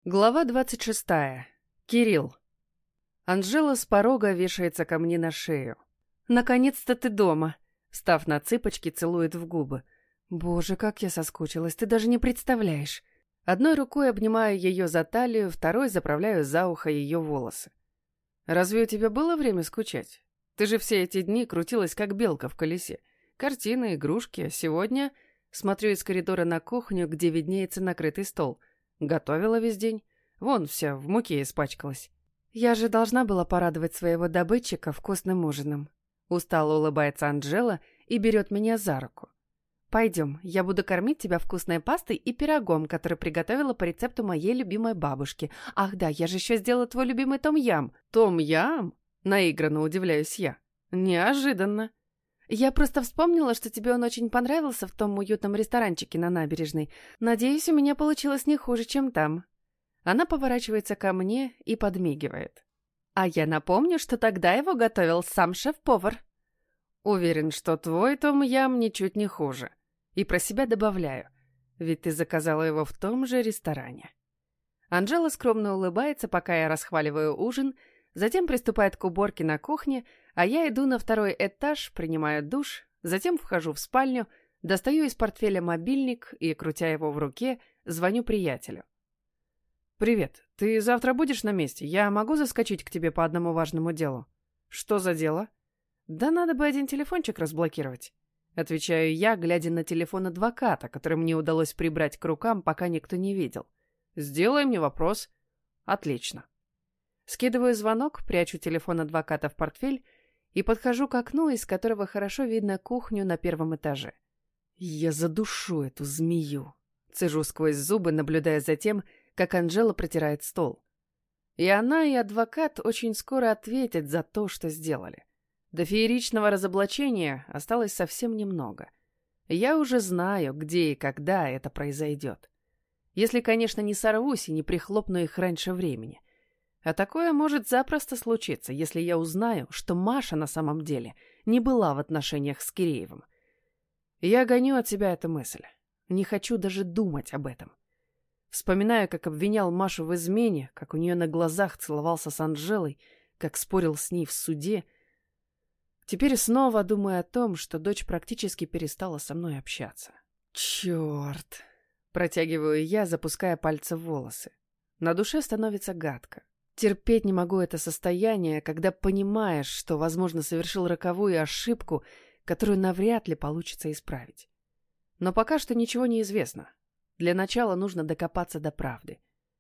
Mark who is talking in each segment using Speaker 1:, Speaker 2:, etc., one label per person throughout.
Speaker 1: Глава 26. Кирилл. Анжела с порога вешается ко мне на шею. «Наконец-то ты дома!» Встав на цыпочки, целует в губы. «Боже, как я соскучилась, ты даже не представляешь!» Одной рукой обнимаю ее за талию, второй заправляю за ухо ее волосы. «Разве у тебя было время скучать? Ты же все эти дни крутилась, как белка в колесе. Картины, игрушки, а сегодня...» Смотрю из коридора на кухню, где виднеется накрытый стол. Готовила весь день. Вон вся в муке испачкалась. Я же должна была порадовать своего добытчика вкусным ужином. Устало улыбается Анжела и берет меня за руку. Пойдем, я буду кормить тебя вкусной пастой и пирогом, который приготовила по рецепту моей любимой бабушки. Ах да, я же еще сделала твой любимый том-ям. Том-ям? Наигранно удивляюсь я. Неожиданно. Я просто вспомнила, что тебе он очень понравился в том уютном ресторанчике на набережной. Надеюсь, у меня получилось не хуже, чем там. Она поворачивается ко мне и подмигивает. А я напомню, что тогда его готовил сам шеф-повар. Уверен, что твой том-ям ничуть не хуже. И про себя добавляю, ведь ты заказала его в том же ресторане. Анжела скромно улыбается, пока я расхваливаю ужин, затем приступает к уборке на кухне, а я иду на второй этаж, принимаю душ, затем вхожу в спальню, достаю из портфеля мобильник и, крутя его в руке, звоню приятелю. «Привет, ты завтра будешь на месте? Я могу заскочить к тебе по одному важному делу?» «Что за дело?» «Да надо бы один телефончик разблокировать», — отвечаю я, глядя на телефон адвоката, который мне удалось прибрать к рукам, пока никто не видел. «Сделай мне вопрос». «Отлично». Скидываю звонок, прячу телефон адвоката в портфель и подхожу к окну, из которого хорошо видно кухню на первом этаже. «Я задушу эту змею», — цежу сквозь зубы, наблюдая за тем, как Анжела протирает стол. И она, и адвокат очень скоро ответят за то, что сделали. До фееричного разоблачения осталось совсем немного. Я уже знаю, где и когда это произойдет. Если, конечно, не сорвусь и не прихлопну их раньше времени. А такое может запросто случиться, если я узнаю, что Маша на самом деле не была в отношениях с Киреевым. Я гоню от себя эту мысль. Не хочу даже думать об этом. Вспоминаю, как обвинял Машу в измене, как у нее на глазах целовался с Анжелой, как спорил с ней в суде. Теперь снова думаю о том, что дочь практически перестала со мной общаться. Черт! Протягиваю я, запуская пальцы в волосы. На душе становится гадко. Терпеть не могу это состояние, когда понимаешь, что, возможно, совершил роковую ошибку, которую навряд ли получится исправить. Но пока что ничего не известно. Для начала нужно докопаться до правды.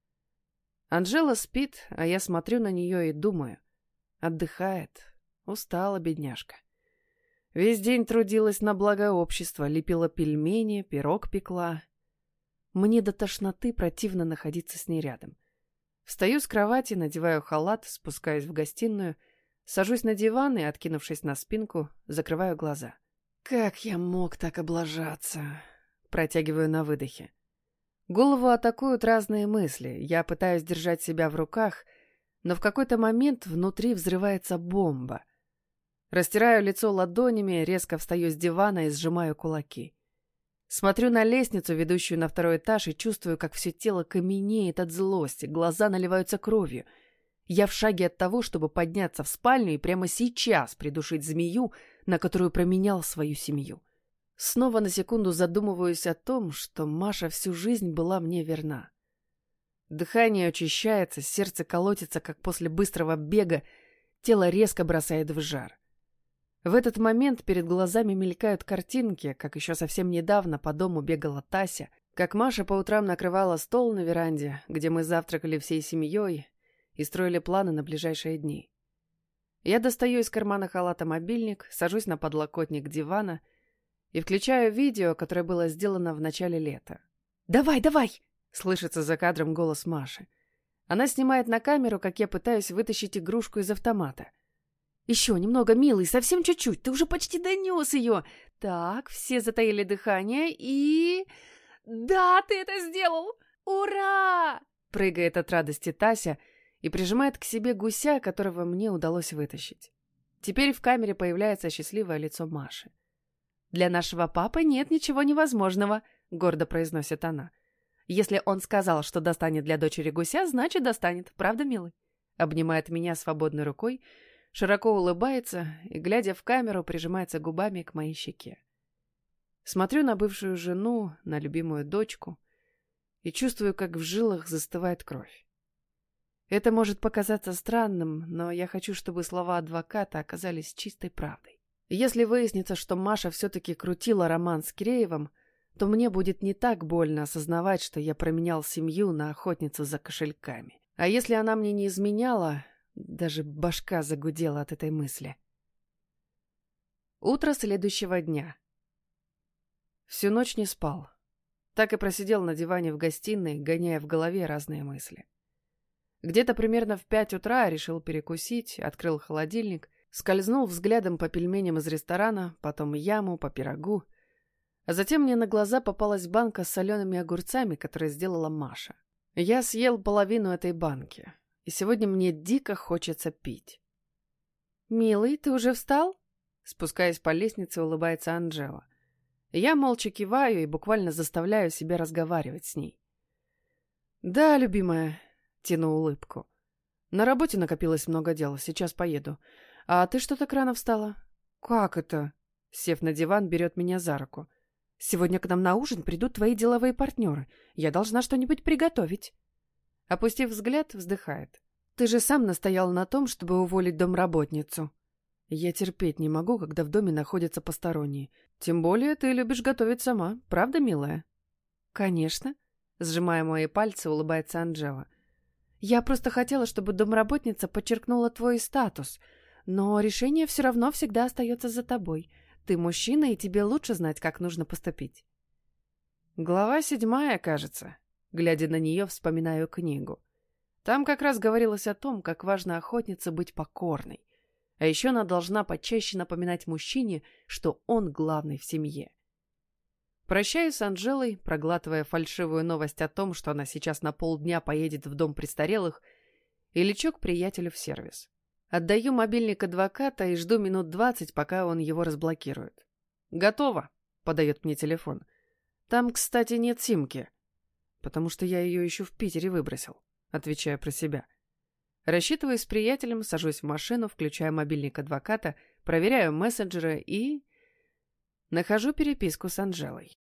Speaker 1: Анжела спит, а я смотрю на нее и думаю. Отдыхает. Устала, бедняжка. Весь день трудилась на благо общества, лепила пельмени, пирог пекла. Мне до тошноты противно находиться с ней рядом. Встаю с кровати, надеваю халат, спускаюсь в гостиную, сажусь на диван и, откинувшись на спинку, закрываю глаза. «Как я мог так облажаться?» Протягиваю на выдохе. Голову атакуют разные мысли. Я пытаюсь держать себя в руках, но в какой-то момент внутри взрывается бомба. Растираю лицо ладонями, резко встаю с дивана и сжимаю кулаки. Смотрю на лестницу, ведущую на второй этаж, и чувствую, как все тело каменеет от злости, глаза наливаются кровью. Я в шаге от того, чтобы подняться в спальню и прямо сейчас придушить змею, на которую променял свою семью. Снова на секунду задумываюсь о том, что Маша всю жизнь была мне верна. Дыхание учащается, сердце колотится, как после быстрого бега, тело резко бросает в жар. В этот момент перед глазами мелькают картинки, как еще совсем недавно по дому бегала Тася, как Маша по утрам накрывала стол на веранде, где мы завтракали всей семьей и строили планы на ближайшие дни. Я достаю из кармана халата мобильник, сажусь на подлокотник дивана и включаю видео, которое было сделано в начале лета. «Давай, давай!» — слышится за кадром голос Маши. Она снимает на камеру, как я пытаюсь вытащить игрушку из автомата. «Еще немного, милый, совсем чуть-чуть, ты уже почти донес ее. Так, все затаили дыхание и... Да, ты это сделал! Ура!» Прыгает от радости Тася и прижимает к себе гуся, которого мне удалось вытащить. Теперь в камере появляется счастливое лицо Маши. «Для нашего папы нет ничего невозможного», — гордо произносит она. Если он сказал, что достанет для дочери гуся, значит, достанет. Правда, милый? Обнимает меня свободной рукой, широко улыбается и, глядя в камеру, прижимается губами к моей щеке. Смотрю на бывшую жену, на любимую дочку и чувствую, как в жилах застывает кровь. Это может показаться странным, но я хочу, чтобы слова адвоката оказались чистой правдой. Если выяснится, что Маша все-таки крутила роман с Киреевым, то мне будет не так больно осознавать, что я променял семью на охотницу за кошельками. А если она мне не изменяла, даже башка загудела от этой мысли. Утро следующего дня. Всю ночь не спал. Так и просидел на диване в гостиной, гоняя в голове разные мысли. Где-то примерно в 5 утра решил перекусить, открыл холодильник, скользнул взглядом по пельменям из ресторана, потом яму, по пирогу. А затем мне на глаза попалась банка с солеными огурцами, которую сделала Маша. Я съел половину этой банки, и сегодня мне дико хочется пить. «Милый, ты уже встал?» Спускаясь по лестнице, улыбается Анжела. Я молча киваю и буквально заставляю себя разговаривать с ней. «Да, любимая», — тяну улыбку. «На работе накопилось много дел, сейчас поеду. А ты что так рано встала?» «Как это?» Сев на диван, берет меня за руку. «Сегодня к нам на ужин придут твои деловые партнеры. Я должна что-нибудь приготовить». Опустив взгляд, вздыхает. «Ты же сам настоял на том, чтобы уволить домработницу». «Я терпеть не могу, когда в доме находятся посторонние. Тем более ты любишь готовить сама, правда, милая?» «Конечно», — сжимая мои пальцы, улыбается Анжела. «Я просто хотела, чтобы домработница подчеркнула твой статус, но решение все равно всегда остается за тобой. Ты мужчина, и тебе лучше знать, как нужно поступить». Глава 7, кажется. Глядя на нее, вспоминаю книгу. Там как раз говорилось о том, как важно охотнице быть покорной. А еще она должна почаще напоминать мужчине, что он главный в семье. Прощаюсь с Анжелой, проглатывая фальшивую новость о том, что она сейчас на полдня поедет в дом престарелых, и лечу к приятелю в сервис. Отдаю мобильник адвоката и жду минут 20, пока он его разблокирует. «Готово», — подает мне телефон. «Там, кстати, нет симки». «Потому что я ее еще в Питере выбросил», — отвечаю про себя. Рассчитываюсь с приятелем, сажусь в машину, включаю мобильник адвоката, проверяю мессенджеры и... нахожу переписку с Анжелой.